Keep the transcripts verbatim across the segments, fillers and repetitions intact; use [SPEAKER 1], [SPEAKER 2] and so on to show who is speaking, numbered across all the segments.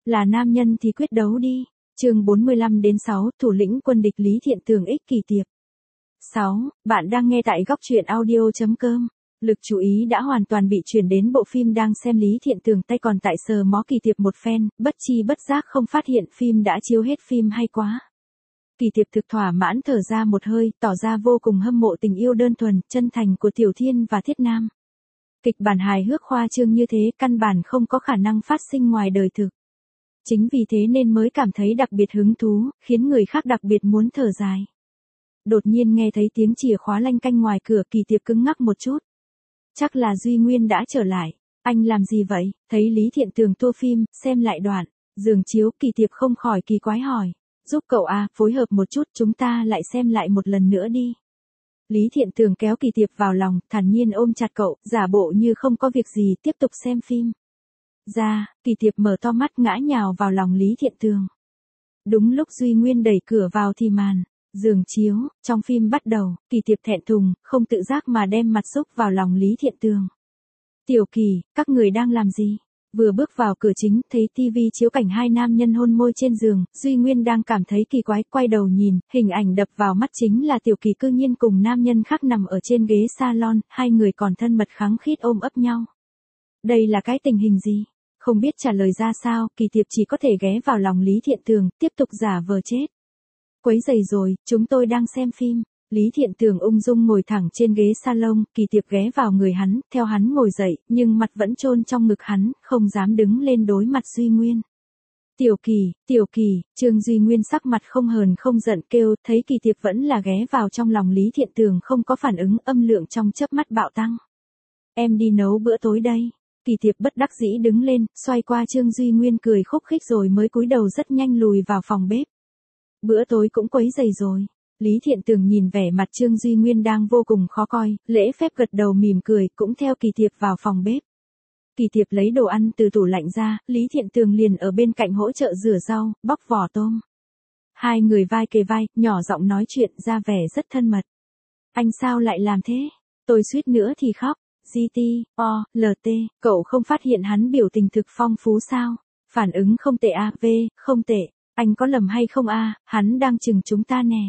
[SPEAKER 1] Là nam nhân thì quyết đấu đi. Chương bốn mươi lăm đến sáu, thủ lĩnh quân địch Lý Thiện Tường ích kỳ tiệp. sáu. Bạn đang nghe tại góc truyện audio chấm com. Lực chú ý đã hoàn toàn bị chuyển đến bộ phim đang xem. Lý Thiện Tường tay còn tại sờ mó kỳ tiệp một phen, bất chi bất giác không phát hiện phim đã chiếu hết. Phim hay quá. Kỳ tiệp thực thỏa mãn thở ra một hơi, tỏ ra vô cùng hâm mộ tình yêu đơn thuần, chân thành của Tiểu Thiên và Thiết Nam. Kịch bản hài hước khoa trương như thế căn bản không có khả năng phát sinh ngoài đời thực. Chính vì thế nên mới cảm thấy đặc biệt hứng thú, khiến người khác đặc biệt muốn thở dài. Đột nhiên nghe thấy tiếng chìa khóa lanh canh ngoài cửa, kỳ tiệp cứng ngắc một chút. Chắc là Duy Nguyên đã trở lại. Anh làm gì vậy? Thấy Lý Thiện Tường tua phim, xem lại đoạn giường chiếu, kỳ tiệp không khỏi kỳ quái hỏi. Giúp cậu à, phối hợp một chút, chúng ta lại xem lại một lần nữa đi. Lý Thiện Tường kéo kỳ tiệp vào lòng, thản nhiên ôm chặt cậu, giả bộ như không có việc gì, tiếp tục xem phim. Ra, kỳ tiệp mở to mắt ngã nhào vào lòng Lý Thiện Tường. Đúng lúc Duy Nguyên đẩy cửa vào thì màn giường chiếu trong phim bắt đầu, kỳ tiệp thẹn thùng, không tự giác mà đem mặt xúc vào lòng Lý Thiện Tường. Tiểu Kỳ, các người đang làm gì? Vừa bước vào cửa chính, thấy tivi chiếu cảnh hai nam nhân hôn môi trên giường, Duy Nguyên đang cảm thấy kỳ quái, quay đầu nhìn, hình ảnh đập vào mắt chính là Tiểu Kỳ cư nhiên cùng nam nhân khác nằm ở trên ghế salon, hai người còn thân mật khăng khít ôm ấp nhau. Đây là cái tình hình gì? Không biết trả lời ra sao, kỳ tiệp chỉ có thể ghé vào lòng Lý Thiện Tường, tiếp tục giả vờ chết. Quấy rầy rồi, chúng tôi đang xem phim. Lý Thiện Tường ung dung ngồi thẳng trên ghế salon, kỳ tiệp ghé vào người hắn, theo hắn ngồi dậy, nhưng mặt vẫn chôn trong ngực hắn, không dám đứng lên đối mặt Duy Nguyên. Tiểu Kỳ, Tiểu Kỳ, Trương Duy Nguyên sắc mặt không hờn không giận kêu, thấy kỳ tiệp vẫn là ghé vào trong lòng Lý Thiện Tường không có phản ứng, âm lượng trong chớp mắt bạo tăng. Em đi nấu bữa tối đây. Kỳ tiệp bất đắc dĩ đứng lên, xoay qua Trương Duy Nguyên cười khúc khích rồi mới cúi đầu rất nhanh lùi vào phòng bếp. Bữa tối cũng quấy rầy rồi. Lý Thiện Tường nhìn vẻ mặt Trương Duy Nguyên đang vô cùng khó coi, lễ phép gật đầu mỉm cười, cũng theo kỳ tiệp vào phòng bếp. Kỳ tiệp lấy đồ ăn từ tủ lạnh ra, Lý Thiện Tường liền ở bên cạnh hỗ trợ rửa rau, bóc vỏ tôm. Hai người vai kề vai, nhỏ giọng nói chuyện, ra vẻ rất thân mật. Anh sao lại làm thế? Tôi suýt nữa thì khóc. giê tê, o, lờ tê, cậu không phát hiện hắn biểu tình thực phong phú sao? Phản ứng không tệ a, v, không tệ. Anh có lầm hay không a, hắn đang chừng chúng ta nè.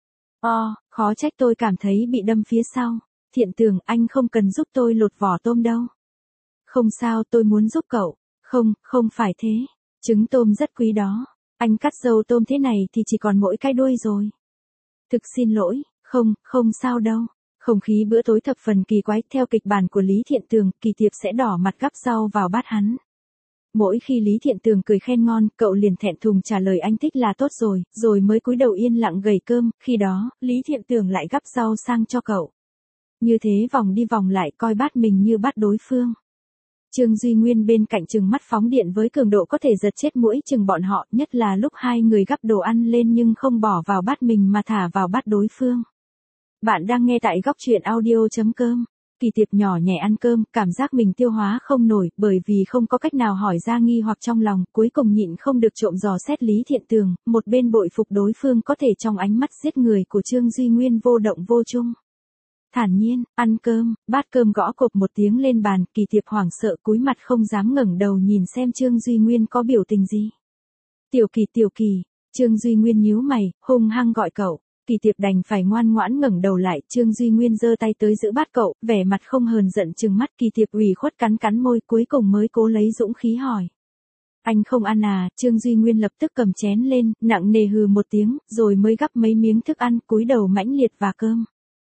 [SPEAKER 1] O, khó trách tôi cảm thấy bị đâm phía sau. Thiện Tường, anh không cần giúp tôi lột vỏ tôm đâu. Không sao, tôi muốn giúp cậu. Không, không phải thế. Trứng tôm rất quý đó. Anh cắt dâu tôm thế này thì chỉ còn mỗi cái đuôi rồi. Thực xin lỗi, không, không sao đâu. Không khí bữa tối thập phần kỳ quái, theo kịch bản của Lý Thiện Tường, kỳ tiệp sẽ đỏ mặt gắp rau vào bát hắn. Mỗi khi Lý Thiện Tường cười khen ngon, cậu liền thẹn thùng trả lời anh thích là tốt rồi, rồi mới cúi đầu yên lặng gầy cơm, khi đó, Lý Thiện Tường lại gắp rau sang cho cậu. Như thế vòng đi vòng lại coi bát mình như bát đối phương. Trương Duy Nguyên bên cạnh trừng mắt phóng điện với cường độ có thể giật chết mũi chừng bọn họ, nhất là lúc hai người gắp đồ ăn lên nhưng không bỏ vào bát mình mà thả vào bát đối phương. Bạn đang nghe tại góc truyện audio chấm com. Kỳ tiệp nhỏ nhẹ ăn cơm, cảm giác mình tiêu hóa không nổi, bởi vì không có cách nào hỏi ra nghi hoặc trong lòng, cuối cùng nhịn không được trộm dò xét Lý Thiện Tường, một bên bội phục đối phương có thể trong ánh mắt giết người của Trương Duy Nguyên vô động vô chung. Thản nhiên, ăn cơm, bát cơm gõ cộp một tiếng lên bàn, kỳ tiệp hoảng sợ cúi mặt không dám ngẩng đầu nhìn xem Trương Duy Nguyên có biểu tình gì. Tiểu Kỳ, Tiểu Kỳ, Trương Duy Nguyên nhíu mày, hung hăng gọi cậu. Kỳ tiệp đành phải ngoan ngoãn ngẩng đầu lại, Trương Duy Nguyên giơ tay tới giữ bát cậu, vẻ mặt không hờn giận trừng mắt, kỳ tiệp ủy khuất cắn cắn môi, cuối cùng mới cố lấy dũng khí hỏi. Anh không ăn à? Trương Duy Nguyên lập tức cầm chén lên, nặng nề hừ một tiếng, rồi mới gắp mấy miếng thức ăn, cúi đầu mãnh liệt và cơm.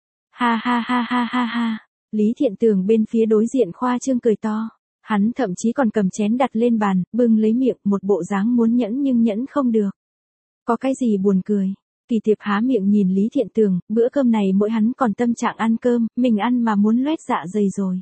[SPEAKER 1] Ha ha ha ha ha ha, Lý Thiện Tường bên phía đối diện khoa trương cười to. Hắn thậm chí còn cầm chén đặt lên bàn, bưng lấy miệng, một bộ dáng muốn nhẫn nhưng nhẫn không được. Có cái gì buồn cười? Kỳ tiệp há miệng nhìn Lý Thiện Tường, bữa cơm này mỗi hắn còn tâm trạng ăn cơm, mình ăn mà muốn loét dạ dày rồi.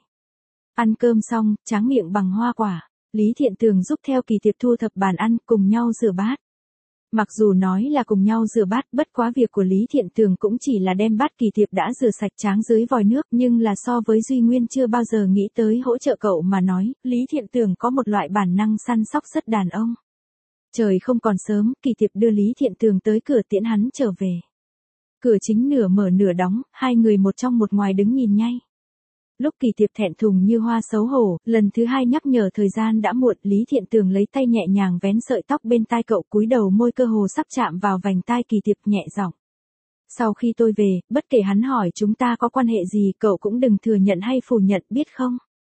[SPEAKER 1] Ăn cơm xong, tráng miệng bằng hoa quả, Lý Thiện Tường giúp theo kỳ tiệp thu thập bàn ăn, cùng nhau rửa bát. Mặc dù nói là cùng nhau rửa bát, bất quá việc của Lý Thiện Tường cũng chỉ là đem bát kỳ tiệp đã rửa sạch tráng dưới vòi nước, nhưng là so với Duy Nguyên chưa bao giờ nghĩ tới hỗ trợ cậu mà nói, Lý Thiện Tường có một loại bản năng săn sóc rất đàn ông. Trời không còn sớm, kỳ tiệp đưa Lý Thiện Tường tới cửa tiễn hắn trở về. Cửa chính nửa mở nửa đóng, hai người một trong một ngoài đứng nhìn nhau. Lúc Kỳ Tiệp thẹn thùng như hoa xấu hổ, lần thứ hai nhắc nhở thời gian đã muộn, Lý Thiện Tường lấy tay nhẹ nhàng vén sợi tóc bên tai cậu, cúi đầu môi cơ hồ sắp chạm vào vành tai Kỳ Tiệp, nhẹ giọng. Sau khi tôi về, bất kể hắn hỏi chúng ta có quan hệ gì, cậu cũng đừng thừa nhận hay phủ nhận, biết không?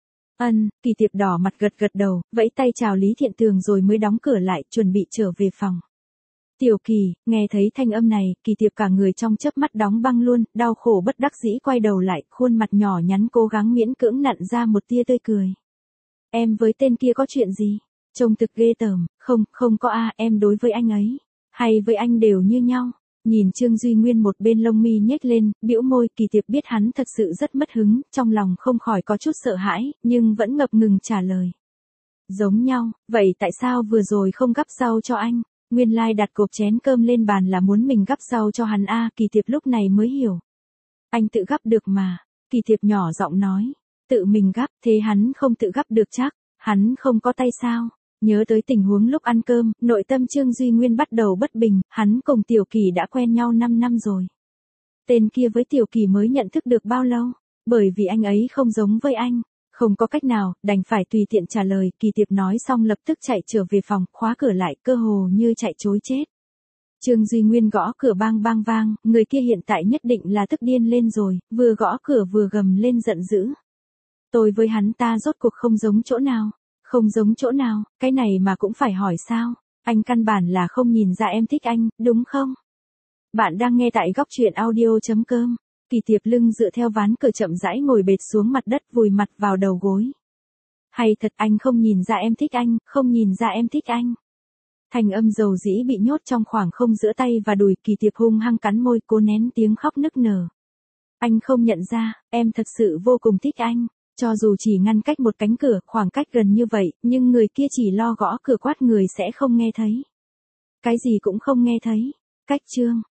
[SPEAKER 1] Ân, Kỳ Tiệp đỏ mặt gật gật đầu, vẫy tay chào Lý Thiện Tường rồi mới đóng cửa lại, chuẩn bị trở về phòng. Tiểu Kỳ, nghe thấy thanh âm này, Kỳ Tiệp cả người trong chớp mắt đóng băng luôn, đau khổ bất đắc dĩ quay đầu lại, khuôn mặt nhỏ nhắn cố gắng miễn cưỡng nặn ra một tia tươi cười. Em với tên kia có chuyện gì? Trông thực ghê tởm. Không, không có a, em đối với anh ấy, hay với anh đều như nhau. Nhìn Trương Duy Nguyên một bên lông mi nhếch lên, bĩu môi, Kỳ Tiệp biết hắn thật sự rất mất hứng, trong lòng không khỏi có chút sợ hãi, nhưng vẫn ngập ngừng trả lời. Giống nhau, vậy tại sao vừa rồi không gắp rau cho anh? Nguyên lai đặt cộp chén cơm lên bàn là muốn mình gắp rau cho hắn a, Kỳ Tiệp lúc này mới hiểu. Anh tự gắp được mà. Kỳ Tiệp nhỏ giọng nói. Tự mình gắp, thế hắn không tự gắp được chắc, hắn không có tay sao? Nhớ tới tình huống lúc ăn cơm, nội tâm Trương Duy Nguyên bắt đầu bất bình, hắn cùng Tiểu Kỳ đã quen nhau năm năm rồi. Tên kia với Tiểu Kỳ mới nhận thức được bao lâu? Bởi vì anh ấy không giống với anh. Không có cách nào, đành phải tùy tiện trả lời, Kỳ Tiệp nói xong lập tức chạy trở về phòng, khóa cửa lại, cơ hồ như chạy trối chết. Trương Duy Nguyên gõ cửa bang bang vang, người kia hiện tại nhất định là tức điên lên rồi, vừa gõ cửa vừa gầm lên giận dữ. Tôi với hắn ta rốt cuộc không giống chỗ nào? Không giống chỗ nào, cái này mà cũng phải hỏi sao? Anh căn bản là không nhìn ra em thích anh, đúng không? Bạn đang nghe tại góc truyện audio chấm com. Kỳ Tiệp lưng dựa theo ván cửa chậm rãi ngồi bệt xuống mặt đất, vùi mặt vào đầu gối. Hay thật anh không nhìn ra em thích anh, không nhìn ra em thích anh. Thành âm dầu dĩ bị nhốt trong khoảng không giữa tay và đùi, Kỳ Tiệp hung hăng cắn môi, cố nén tiếng khóc nức nở. Anh không nhận ra, em thật sự vô cùng thích anh. Cho dù chỉ ngăn cách một cánh cửa, khoảng cách gần như vậy, nhưng người kia chỉ lo gõ cửa quát người sẽ không nghe thấy. Cái gì cũng không nghe thấy. Cách chương.